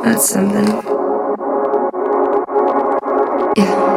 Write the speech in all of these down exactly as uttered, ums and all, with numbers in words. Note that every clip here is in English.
That's something. Yeah.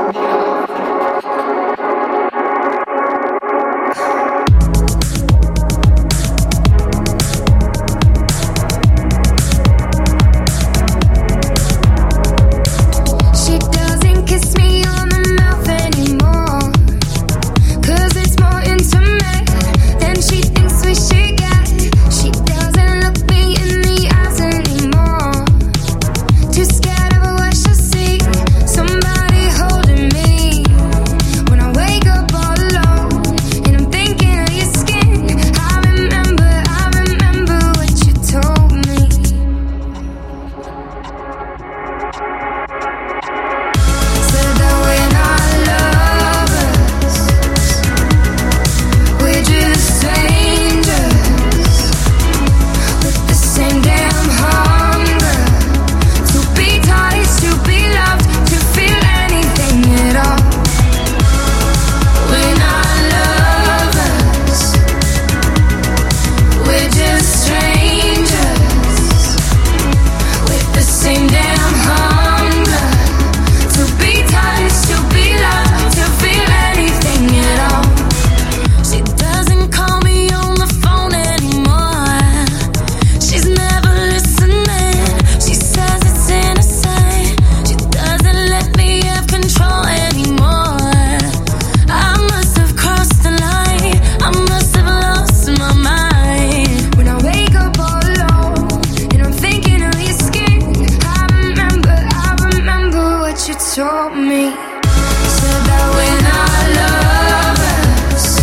Told me, said that we're not lovers,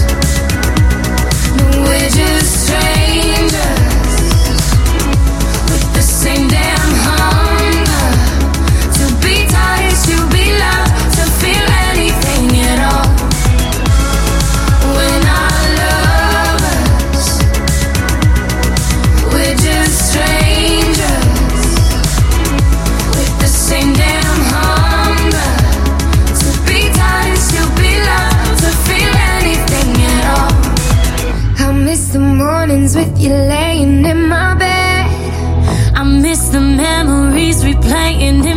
no, we're just strangers with the same damn hunger to be touched, to be loved, to feel anything at all. We're not lovers, we're just strangers with the same damn hunger. The mornings with you laying in my bed. I miss the memories replaying in